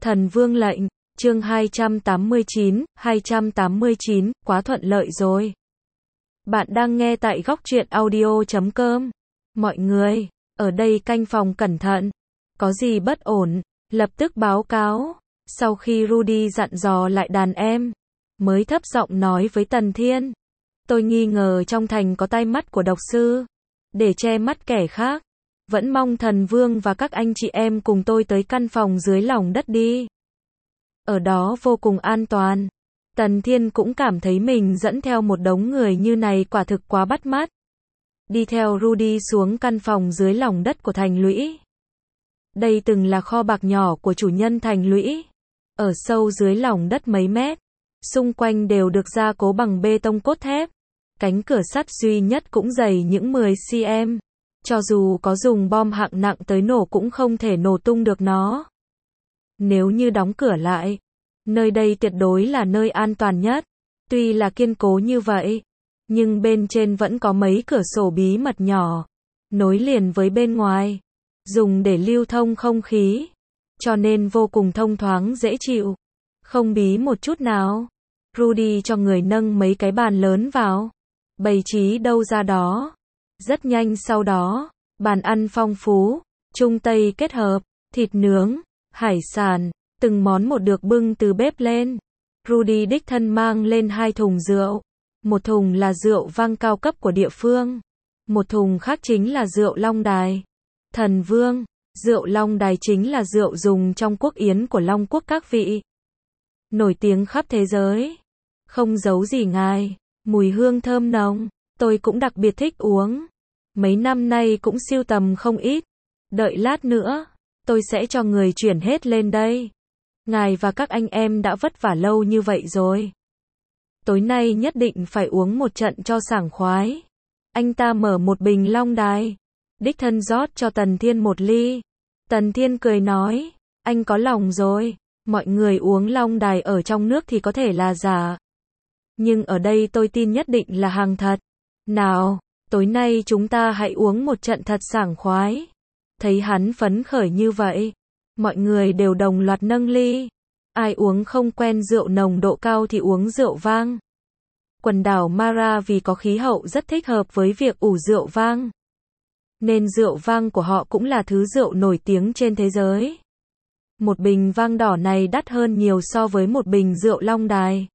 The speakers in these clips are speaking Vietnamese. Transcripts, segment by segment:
Thần Vương lệnh, chương 289, quá thuận lợi rồi. Bạn đang nghe tại góc truyện audio.com. Mọi người, ở đây canh phòng cẩn thận. Có gì bất ổn, lập tức báo cáo. Sau khi Rudy dặn dò lại đàn em, mới thấp giọng nói với Tần Thiên. Tôi nghi ngờ trong thành có tai mắt của độc sư. Để che mắt kẻ khác, vẫn mong Thần Vương và các anh chị em cùng tôi tới căn phòng dưới lòng đất đi. Ở đó vô cùng an toàn. Tần Thiên cũng cảm thấy mình dẫn theo một đống người như này quả thực quá bắt mắt. Đi theo Rudy xuống căn phòng dưới lòng đất của thành lũy. Đây từng là kho bạc nhỏ của chủ nhân thành lũy. Ở sâu dưới lòng đất mấy mét. Xung quanh đều được gia cố bằng bê tông cốt thép. Cánh cửa sắt duy nhất cũng dày những 10 cm. Cho dù có dùng bom hạng nặng tới nổ cũng không thể nổ tung được nó. Nếu như đóng cửa lại, nơi đây tuyệt đối là nơi an toàn nhất. Tuy là kiên cố như vậy, nhưng bên trên vẫn có mấy cửa sổ bí mật nhỏ, nối liền với bên ngoài, dùng để lưu thông không khí, cho nên vô cùng thông thoáng dễ chịu, không bí một chút nào. Rudy cho người nâng mấy cái bàn lớn vào, bày trí đâu ra đó. Rất nhanh sau đó, bàn ăn phong phú, Trung Tây kết hợp, thịt nướng, hải sản, từng món một được bưng từ bếp lên. Rudy đích thân mang lên 2 thùng rượu. Một thùng là rượu vang cao cấp của địa phương. Một thùng khác chính là rượu Long Đài. Thần Vương, rượu Long Đài chính là rượu dùng trong quốc yến của Long Quốc các vị. Nổi tiếng khắp thế giới. Không giấu gì ngài, mùi hương thơm nồng, tôi cũng đặc biệt thích uống. Mấy năm nay cũng sưu tầm không ít. Đợi lát nữa, tôi sẽ cho người chuyển hết lên đây. Ngài và các anh em đã vất vả lâu như vậy rồi. Tối nay nhất định phải uống một trận cho sảng khoái. Anh ta mở một bình Long Đài, đích thân rót cho Tần Thiên một ly. Tần Thiên cười nói, anh có lòng rồi. Mọi người uống Long Đài ở trong nước thì có thể là giả. Nhưng ở đây tôi tin nhất định là hàng thật. Nào, tối nay chúng ta hãy uống một trận thật sảng khoái. Thấy hắn phấn khởi như vậy, mọi người đều đồng loạt nâng ly. Ai uống không quen rượu nồng độ cao thì uống rượu vang. Quần đảo Mara vì có khí hậu rất thích hợp với việc ủ rượu vang, nên rượu vang của họ cũng là thứ rượu nổi tiếng trên thế giới. Một bình vang đỏ này đắt hơn nhiều so với một bình rượu Long Đài.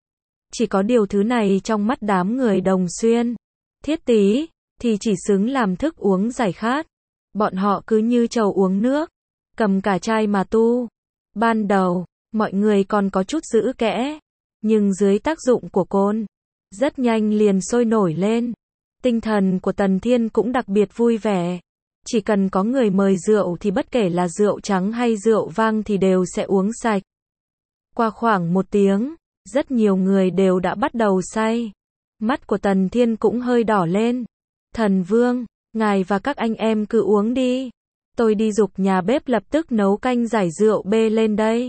Chỉ có điều thứ này trong mắt đám người Đồng Xuyên, Thiết Tý, thì chỉ xứng làm thức uống giải khát. Bọn họ cứ như trâu uống nước, cầm cả chai mà tu. Ban đầu, mọi người còn có chút giữ kẽ, nhưng dưới tác dụng của cồn, rất nhanh liền sôi nổi lên. Tinh thần của Tần Thiên cũng đặc biệt vui vẻ. Chỉ cần có người mời rượu thì bất kể là rượu trắng hay rượu vang thì đều sẽ uống sạch. Qua khoảng 1 tiếng, rất nhiều người đều đã bắt đầu say. Mắt của Tần Thiên cũng hơi đỏ lên. Thần Vương, ngài và các anh em cứ uống đi. Tôi đi giục nhà bếp lập tức nấu canh giải rượu bê lên đây.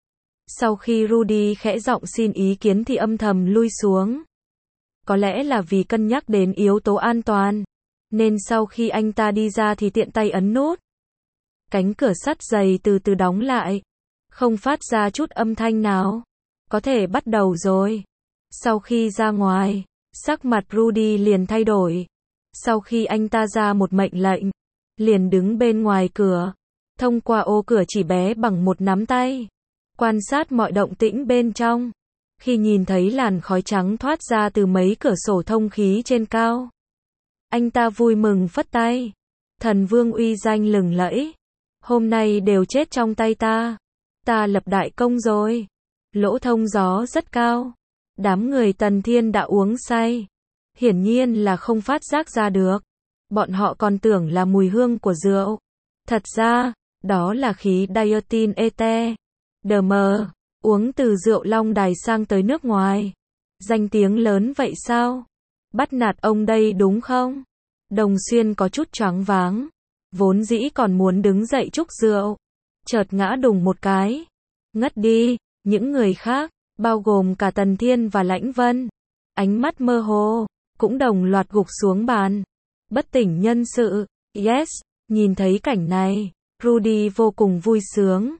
Sau khi Rudy khẽ giọng xin ý kiến thì âm thầm lui xuống. Có lẽ là vì cân nhắc đến yếu tố an toàn, nên sau khi anh ta đi ra thì tiện tay ấn nút. Cánh cửa sắt dày từ từ đóng lại, không phát ra chút âm thanh nào. Có thể bắt đầu rồi. Sau khi ra ngoài, sắc mặt Rudy liền thay đổi. Sau khi anh ta ra một mệnh lệnh, liền đứng bên ngoài cửa, thông qua ô cửa chỉ bé bằng một nắm tay, quan sát mọi động tĩnh bên trong. Khi nhìn thấy làn khói trắng thoát ra từ mấy cửa sổ thông khí trên cao, anh ta vui mừng phất tay. Thần Vương uy danh lừng lẫy, hôm nay đều chết trong tay ta. Ta lập đại công rồi. Lỗ thông gió rất cao. Đám người Tần Thiên đã uống say, hiển nhiên là không phát giác ra được. Bọn họ còn tưởng là mùi hương của rượu. Thật ra, đó là khí dioxin ete. DM, uống từ rượu Long Đài sang tới nước ngoài. Danh tiếng lớn vậy sao? Bắt nạt ông đây đúng không? Đồng Xuyên có chút choáng váng. Vốn dĩ còn muốn đứng dậy chúc rượu. Chợt ngã đùng một cái. Ngất đi. Những người khác, bao gồm cả Tần Thiên và Lãnh Vân, ánh mắt mơ hồ, cũng đồng loạt gục xuống bàn. Bất tỉnh nhân sự. Yes, nhìn thấy cảnh này, Rudy vô cùng vui sướng.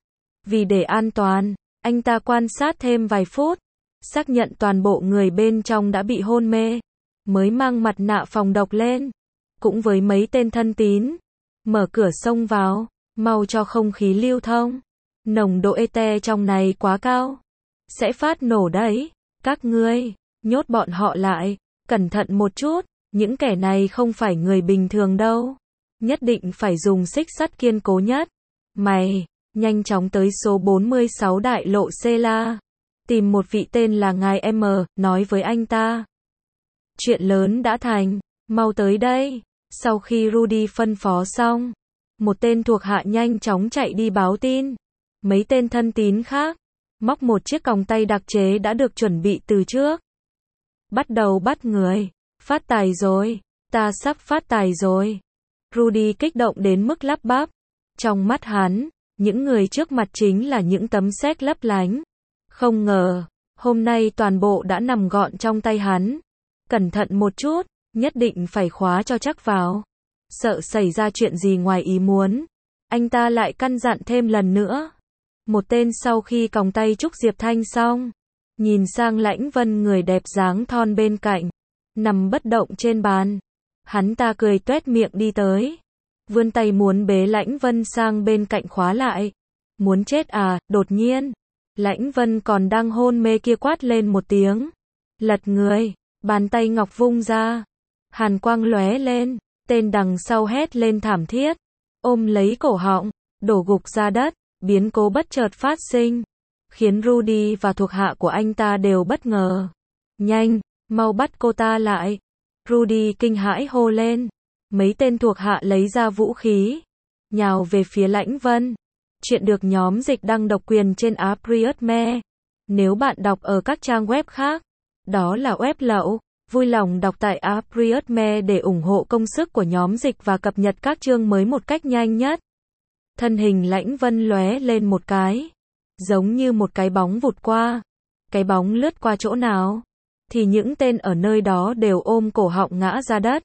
Vì để an toàn, anh ta quan sát thêm vài phút, xác nhận toàn bộ người bên trong đã bị hôn mê, mới mang mặt nạ phòng độc lên, cũng với mấy tên thân tín, mở cửa xông vào, mau cho không khí lưu thông. Nồng độ ete trong này quá cao, sẽ phát nổ đấy. Các ngươi, nhốt bọn họ lại, cẩn thận một chút, những kẻ này không phải người bình thường đâu. Nhất định phải dùng xích sắt kiên cố nhất. Mày, nhanh chóng tới số 46 đại lộ Cela. Tìm một vị tên là Ngài M, nói với anh ta. Chuyện lớn đã thành, mau tới đây. Sau khi Rudy phân phó xong, một tên thuộc hạ nhanh chóng chạy đi báo tin. Mấy tên thân tín khác, móc một chiếc còng tay đặc chế đã được chuẩn bị từ trước. Bắt đầu bắt người. Phát tài rồi. Ta sắp phát tài rồi. Rudy kích động đến mức lắp bắp. Trong mắt hắn, những người trước mặt chính là những tấm séc lấp lánh. Không ngờ, hôm nay toàn bộ đã nằm gọn trong tay hắn. Cẩn thận một chút, nhất định phải khóa cho chắc vào. Sợ xảy ra chuyện gì ngoài ý muốn. Anh ta lại căn dặn thêm lần nữa. Một tên sau khi còng tay Trúc Diệp Thanh xong, nhìn sang Lãnh Vân người đẹp dáng thon bên cạnh, nằm bất động trên bàn. Hắn ta cười tuét miệng đi tới, vươn tay muốn bế Lãnh Vân sang bên cạnh khóa lại. Muốn chết à, đột nhiên, Lãnh Vân còn đang hôn mê kia quát lên một tiếng. Lật người, bàn tay ngọc vung ra. Hàn quang lóe lên, tên đằng sau hét lên thảm thiết, ôm lấy cổ họng, đổ gục ra đất. Biến cố bất chợt phát sinh, khiến Rudy và thuộc hạ của anh ta đều bất ngờ. Nhanh, mau bắt cô ta lại. Rudy kinh hãi hô lên. Mấy tên thuộc hạ lấy ra vũ khí, nhào về phía Lãnh Vân. Chuyện được nhóm dịch đăng độc quyền trên app Riotme. Nếu bạn đọc ở các trang web khác, đó là web lậu. Vui lòng đọc tại app Riotme để ủng hộ công sức của nhóm dịch và cập nhật các chương mới một cách nhanh nhất. Thân hình Lãnh Vân lóe lên một cái, giống như một cái bóng vụt qua. Cái bóng lướt qua chỗ nào, thì những tên ở nơi đó đều ôm cổ họng ngã ra đất.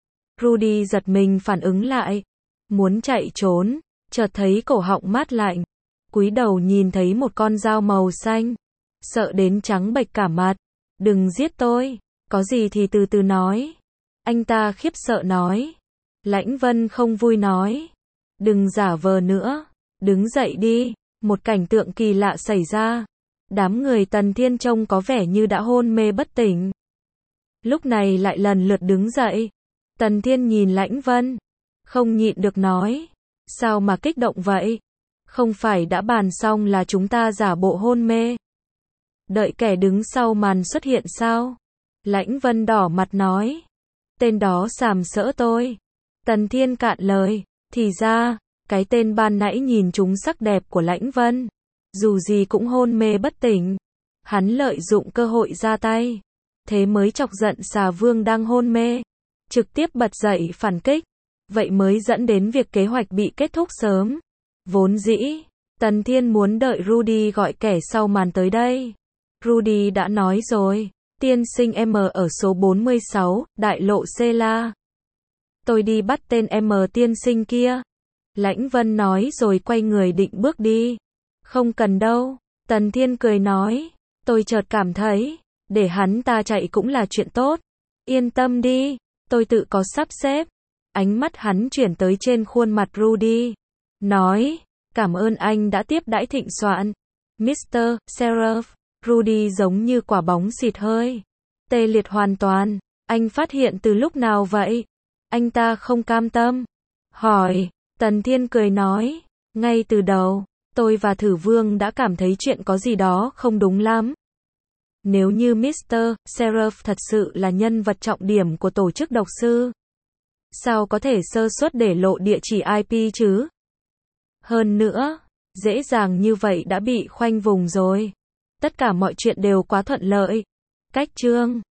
Rudy giật mình phản ứng lại, muốn chạy trốn, chợt thấy cổ họng mát lạnh, cúi đầu nhìn thấy một con dao màu xanh, sợ đến trắng bệch cả mặt. Đừng giết tôi, có gì thì từ từ nói. Anh ta khiếp sợ nói. Lãnh Vân không vui nói. Đừng giả vờ nữa, đứng dậy đi. Một cảnh tượng kỳ lạ xảy ra. Đám người Tần Thiên trông có vẻ như đã hôn mê bất tỉnh. Lúc này lại lần lượt đứng dậy. Tần Thiên nhìn Lãnh Vân, không nhịn được nói. Sao mà kích động vậy? Không phải đã bàn xong là chúng ta giả bộ hôn mê? Đợi kẻ đứng sau màn xuất hiện sao? Lãnh Vân đỏ mặt nói. Tên đó sàm sỡ tôi. Tần Thiên cạn lời. Thì ra, cái tên ban nãy nhìn trúng sắc đẹp của Lãnh Vân. Dù gì cũng hôn mê bất tỉnh. Hắn lợi dụng cơ hội ra tay. Thế mới chọc giận Xà Vương đang hôn mê. Trực tiếp bật dậy phản kích. Vậy mới dẫn đến việc kế hoạch bị kết thúc sớm. Vốn dĩ, Tần Thiên muốn đợi Rudy gọi kẻ sau màn tới đây. Rudy đã nói rồi. Tiên sinh M ở số 46, đại lộ Cela. Tôi đi bắt tên M tiên sinh kia. Lãnh Vân nói rồi quay người định bước đi. Không cần đâu. Tần Thiên cười nói. Tôi chợt cảm thấy, để hắn ta chạy cũng là chuyện tốt. Yên tâm đi, tôi tự có sắp xếp. Ánh mắt hắn chuyển tới trên khuôn mặt Rudy. Nói, cảm ơn anh đã tiếp đãi thịnh soạn. Mr. Seraph. Rudy giống như quả bóng xịt hơi. Tê liệt hoàn toàn. Anh phát hiện từ lúc nào vậy? Anh ta không cam tâm. Hỏi. Tần Thiên cười nói. Ngay từ đầu, tôi và Thử Vương đã cảm thấy chuyện có gì đó không đúng lắm. Nếu như Mr. Seraph thật sự là nhân vật trọng điểm của tổ chức độc sư, sao có thể sơ suất để lộ địa chỉ IP chứ? Hơn nữa, dễ dàng như vậy đã bị khoanh vùng rồi. Tất cả mọi chuyện đều quá thuận lợi. Cách chương